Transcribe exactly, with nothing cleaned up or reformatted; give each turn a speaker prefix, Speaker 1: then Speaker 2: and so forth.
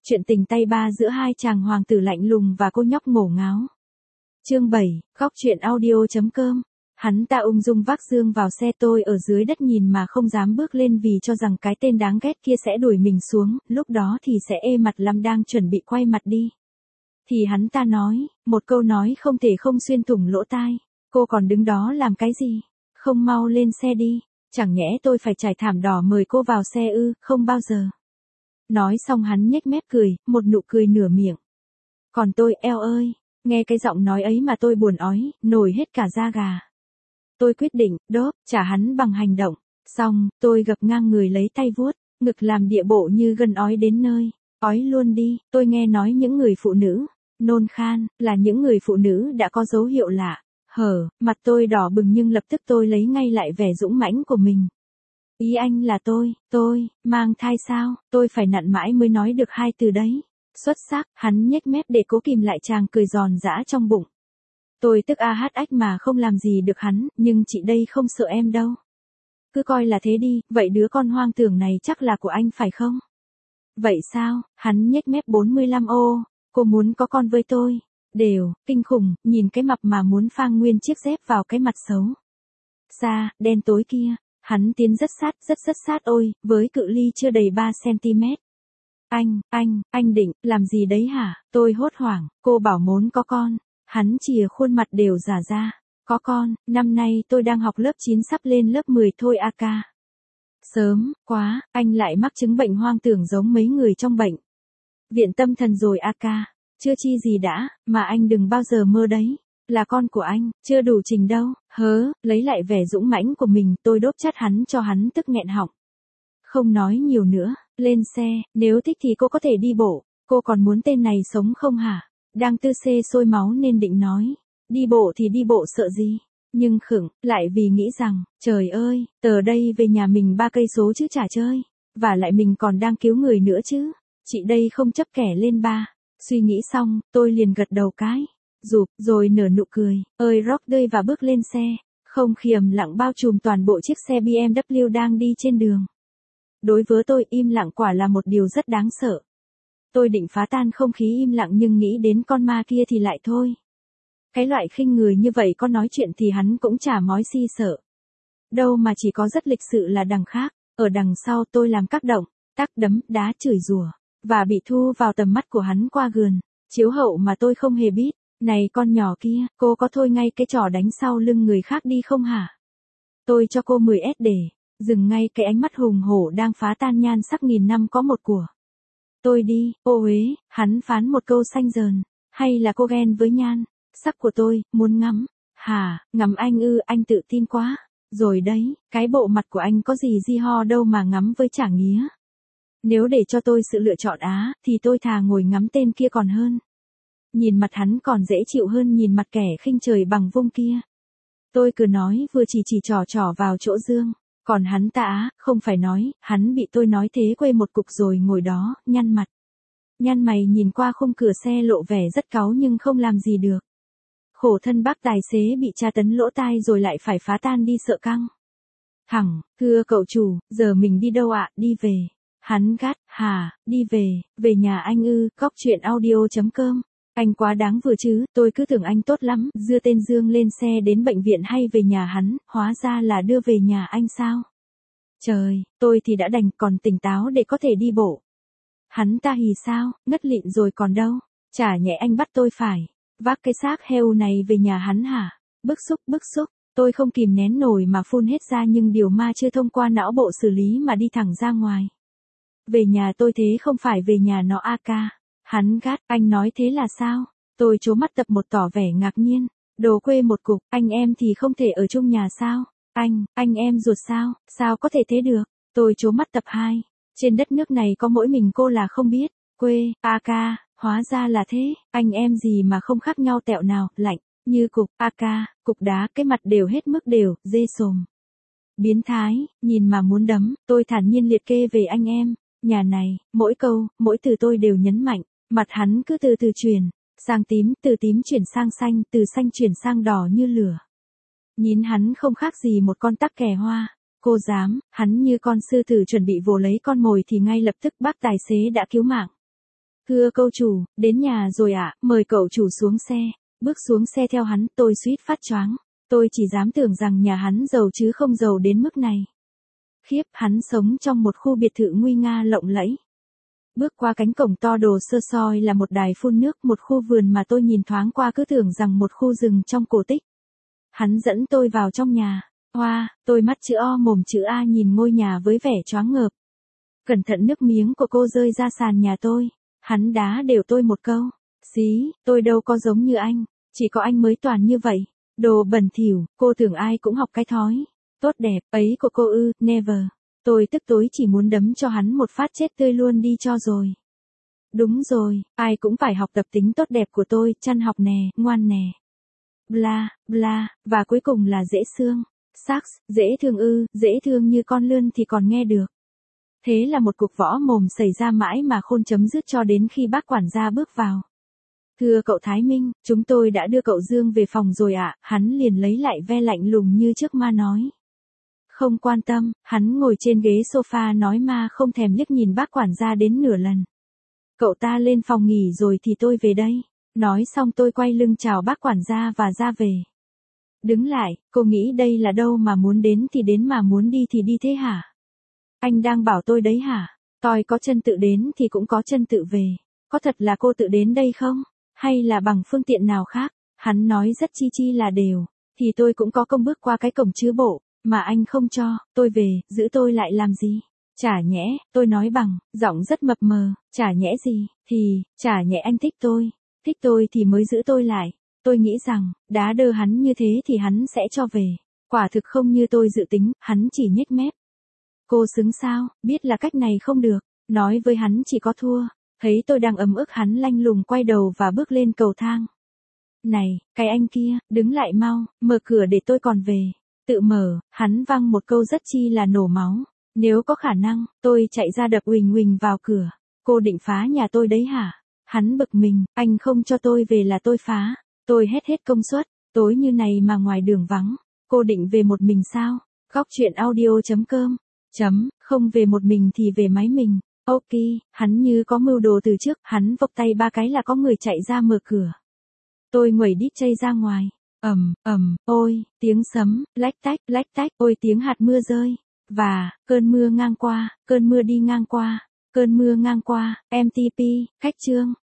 Speaker 1: Chuyện tình tay ba giữa hai chàng hoàng tử lạnh lùng và cô nhóc ngổ ngáo. Chương bảy, góc truyện audio.com. Hắn ta ung dung vác dương vào xe, tôi ở dưới đất nhìn mà không dám bước lên vì cho rằng cái tên đáng ghét kia sẽ đuổi mình xuống, lúc đó thì sẽ ê mặt lắm, đang chuẩn bị quay mặt đi. Thì hắn ta nói, một câu nói không thể không xuyên thủng lỗ tai. Cô còn đứng đó làm cái gì? Không mau lên xe đi, chẳng nhẽ tôi phải trải thảm đỏ mời cô vào xe ư? Không bao giờ. Nói xong hắn nhếch mép cười, một nụ cười nửa miệng. Còn tôi, eo ơi, nghe cái giọng nói ấy mà tôi buồn ói, nổi hết cả da gà. Tôi quyết định, đốp, trả hắn bằng hành động. Xong, tôi gập ngang người lấy tay vuốt, ngực làm địa bộ như gần ói đến nơi. Ói luôn đi, tôi nghe nói những người phụ nữ, nôn khan, là những người phụ nữ đã có dấu hiệu lạ. Hở, mặt tôi đỏ bừng nhưng lập tức tôi lấy ngay lại vẻ dũng mãnh của mình. Ý anh là tôi, tôi, mang thai sao? Tôi phải nặn mãi mới nói được hai từ đấy. Xuất sắc, hắn nhếch mép để cố kìm lại tràng cười giòn giã trong bụng. Tôi tức a hát ách mà không làm gì được hắn, nhưng chị đây không sợ em đâu. Cứ coi là thế đi, vậy đứa con hoang tưởng này chắc là của anh phải không? Vậy sao? Hắn nhếch mép bốn mươi lăm ô, cô muốn có con với tôi. Đều, kinh khủng, nhìn cái mập mà muốn phang nguyên chiếc dép vào cái mặt xấu xa, đen tối kia. Hắn tiến rất sát, rất rất sát ôi, với cự ly chưa đầy ba xăng-ti-mét. Anh, anh, anh định, làm gì đấy hả? Tôi hốt hoảng, cô bảo muốn có con. Hắn chìa khuôn mặt đều giả ra. Có con, năm nay tôi đang học lớp chín sắp lên lớp mười thôi a ca. Sớm, quá, anh lại mắc chứng bệnh hoang tưởng giống mấy người trong bệnh viện tâm thần rồi a ca. Chưa chi gì đã, mà anh đừng bao giờ mơ đấy. Là con của anh, chưa đủ trình đâu. Hớ, lấy lại vẻ dũng mãnh của mình, tôi đốp chát hắn cho hắn tức nghẹn họng. Không nói nhiều nữa, lên xe, nếu thích thì cô có thể đi bộ. Cô còn muốn tên này sống không hả? Đang tư xê sôi máu nên định nói, đi bộ thì đi bộ sợ gì? Nhưng khựng, lại vì nghĩ rằng, trời ơi, tờ đây về nhà mình ba cây số chứ chả chơi. Và lại mình còn đang cứu người nữa chứ. Chị đây không chấp kẻ lên ba. Suy nghĩ xong, tôi liền gật đầu cái. Rụp, rồi nở nụ cười, ơi rock tươi và bước lên xe. Không khí ầm lặng bao trùm toàn bộ chiếc xe bê em vê đang đi trên đường. Đối với tôi, im lặng quả là một điều rất đáng sợ. Tôi định phá tan không khí im lặng nhưng nghĩ đến con ma kia thì lại thôi. Cái loại khinh người như vậy có nói chuyện thì hắn cũng chả mói si sợ. Đâu mà chỉ có rất lịch sự là đằng khác. Ở đằng sau tôi làm các động, tác đấm, đá, chửi rủa và bị thu vào tầm mắt của hắn qua gườn chiếu hậu mà tôi không hề biết. Này con nhỏ kia, cô có thôi ngay cái trò đánh sau lưng người khác đi không hả? Tôi cho cô mười ét để dừng ngay cái ánh mắt hùng hổ đang phá tan nhan sắc nghìn năm có một của tôi đi. Ô uế, hắn phán một câu xanh dờn. Hay là cô ghen với nhan sắc của tôi, muốn ngắm? Hả, ngắm anh ư? Anh tự tin quá rồi đấy, cái bộ mặt của anh có gì di ho đâu mà ngắm với chả nghía. Nếu để cho tôi sự lựa chọn á, thì tôi thà ngồi ngắm tên kia còn hơn. Nhìn mặt hắn còn dễ chịu hơn nhìn mặt kẻ khinh trời bằng vung kia. Tôi cứ nói vừa chỉ chỉ trò trò vào chỗ dương. Còn hắn ta á, không phải nói, hắn bị tôi nói thế quê một cục rồi ngồi đó, nhăn mặt. Nhăn mày nhìn qua khung cửa xe lộ vẻ rất cáu nhưng không làm gì được. Khổ thân bác tài xế bị tra tấn lỗ tai rồi lại phải phá tan đi sợ căng. Thẳng, thưa cậu chủ, giờ mình đi đâu ạ? Đi về. Hắn gắt, hà, đi về, về nhà anh ư? Góc truyện audio.com. Anh quá đáng vừa chứ, tôi cứ tưởng anh tốt lắm, đưa tên Dương lên xe đến bệnh viện hay về nhà hắn, hóa ra là đưa về nhà anh sao? Trời, tôi thì đã đành còn tỉnh táo để có thể đi bộ. Hắn ta hì sao, ngất lịm rồi còn đâu, chả nhẽ anh bắt tôi phải vác cái xác heo này về nhà hắn hả? Bức xúc, bức xúc, tôi không kìm nén nổi mà phun hết ra nhưng điều ma chưa thông qua não bộ xử lý mà đi thẳng ra ngoài. Về nhà tôi thế không phải về nhà nó a ca. Hắn gắt, anh nói thế là sao? Tôi trố mắt tập một tỏ vẻ ngạc nhiên. Đồ quê một cục, anh em thì không thể ở chung nhà sao? Anh, anh em ruột sao? Sao có thể thế được? Tôi trố mắt tập hai. Trên đất nước này có mỗi mình cô là không biết. Quê, a ca, hóa ra là thế. Anh em gì mà không khác nhau tẹo nào, lạnh, như cục, a ca, cục đá, cái mặt đều hết mức đều, dê sồm. Biến thái, nhìn mà muốn đấm, tôi thản nhiên liệt kê về anh em. Nhà này, mỗi câu, mỗi từ tôi đều nhấn mạnh. Mặt hắn cứ từ từ chuyển sang tím, từ tím chuyển sang xanh, từ xanh chuyển sang đỏ như lửa. Nhìn hắn không khác gì một con tắc kè hoa. Cô dám, hắn như con sư tử chuẩn bị vồ lấy con mồi thì ngay lập tức bác tài xế đã cứu mạng. Thưa cô chủ, đến nhà rồi ạ, mời cậu chủ xuống xe. Bước xuống xe theo hắn, tôi suýt phát choáng. Tôi chỉ dám tưởng rằng nhà hắn giàu chứ không giàu đến mức này. Khiếp, hắn sống trong một khu biệt thự nguy nga lộng lẫy. Bước qua cánh cổng to đồ sơ soi là một đài phun nước, một khu vườn mà tôi nhìn thoáng qua cứ tưởng rằng một khu rừng trong cổ tích. Hắn dẫn tôi vào trong nhà. Hoa, wow, tôi mắt chữ O mồm chữ A nhìn ngôi nhà với vẻ choáng ngợp. Cẩn thận nước miếng của cô rơi ra sàn nhà tôi. Hắn đá đều tôi một câu. Xí, tôi đâu có giống như anh. Chỉ có anh mới toàn như vậy. Đồ bẩn thỉu, cô tưởng ai cũng học cái thói. Tốt đẹp, ấy của cô ư, never. Tôi tức tối chỉ muốn đấm cho hắn một phát chết tươi luôn đi cho rồi. Đúng rồi, ai cũng phải học tập tính tốt đẹp của tôi, chăn học nè, ngoan nè. Bla, bla, và cuối cùng là dễ thương. Sax, dễ thương ư, dễ thương như con lươn thì còn nghe được. Thế là một cuộc võ mồm xảy ra mãi mà khôn chấm dứt cho đến khi bác quản gia bước vào. Thưa cậu Thái Minh, chúng tôi đã đưa cậu Dương về phòng rồi ạ, à, hắn liền lấy lại ve lạnh lùng như trước ma nói. Không quan tâm, hắn ngồi trên ghế sofa nói ma không thèm liếc nhìn bác quản gia đến nửa lần. Cậu ta lên phòng nghỉ rồi thì tôi về đây. Nói xong tôi quay lưng chào bác quản gia và ra về. Đứng lại, cô nghĩ đây là đâu mà muốn đến thì đến mà muốn đi thì đi thế hả? Anh đang bảo tôi đấy hả? Tôi có chân tự đến thì cũng có chân tự về. Có thật là cô tự đến đây không? Hay là bằng phương tiện nào khác? Hắn nói rất chi chi là đều. Thì tôi cũng có công bước qua cái cổng chứ bộ. Mà anh không cho, tôi về, giữ tôi lại làm gì? Chả nhẽ, tôi nói bằng, giọng rất mập mờ, chả nhẽ gì, thì, chả nhẽ anh thích tôi. Thích tôi thì mới giữ tôi lại. Tôi nghĩ rằng, đá đơ hắn như thế thì hắn sẽ cho về. Quả thực không như tôi dự tính, hắn chỉ nhếch mép. Cô xứng sao, biết là cách này không được. Nói với hắn chỉ có thua. Thấy tôi đang ấm ức hắn lanh lùng quay đầu và bước lên cầu thang. Này, cái anh kia, đứng lại mau, mở cửa để tôi còn về. Tự mở, hắn văng một câu rất chi là nổ máu. Nếu có khả năng, tôi chạy ra đập uỳnh uỳnh vào cửa. Cô định phá nhà tôi đấy hả? Hắn bực mình, anh không cho tôi về là tôi phá. Tôi hết hết công suất, tối như này mà ngoài đường vắng. Cô định về một mình sao? Góc chuyện audio chấm com. Chấm, không về một mình thì về máy mình. Ok, hắn như có mưu đồ từ trước, hắn vộc tay ba cái là có người chạy ra mở cửa. Tôi nguẩy đít chây ra ngoài. Ầm, ầm, ôi, tiếng sấm, lách tách, lách tách, ôi tiếng hạt mưa rơi. Và, cơn mưa ngang qua, cơn mưa đi ngang qua, cơn mưa ngang qua, em tê pê, khách trương.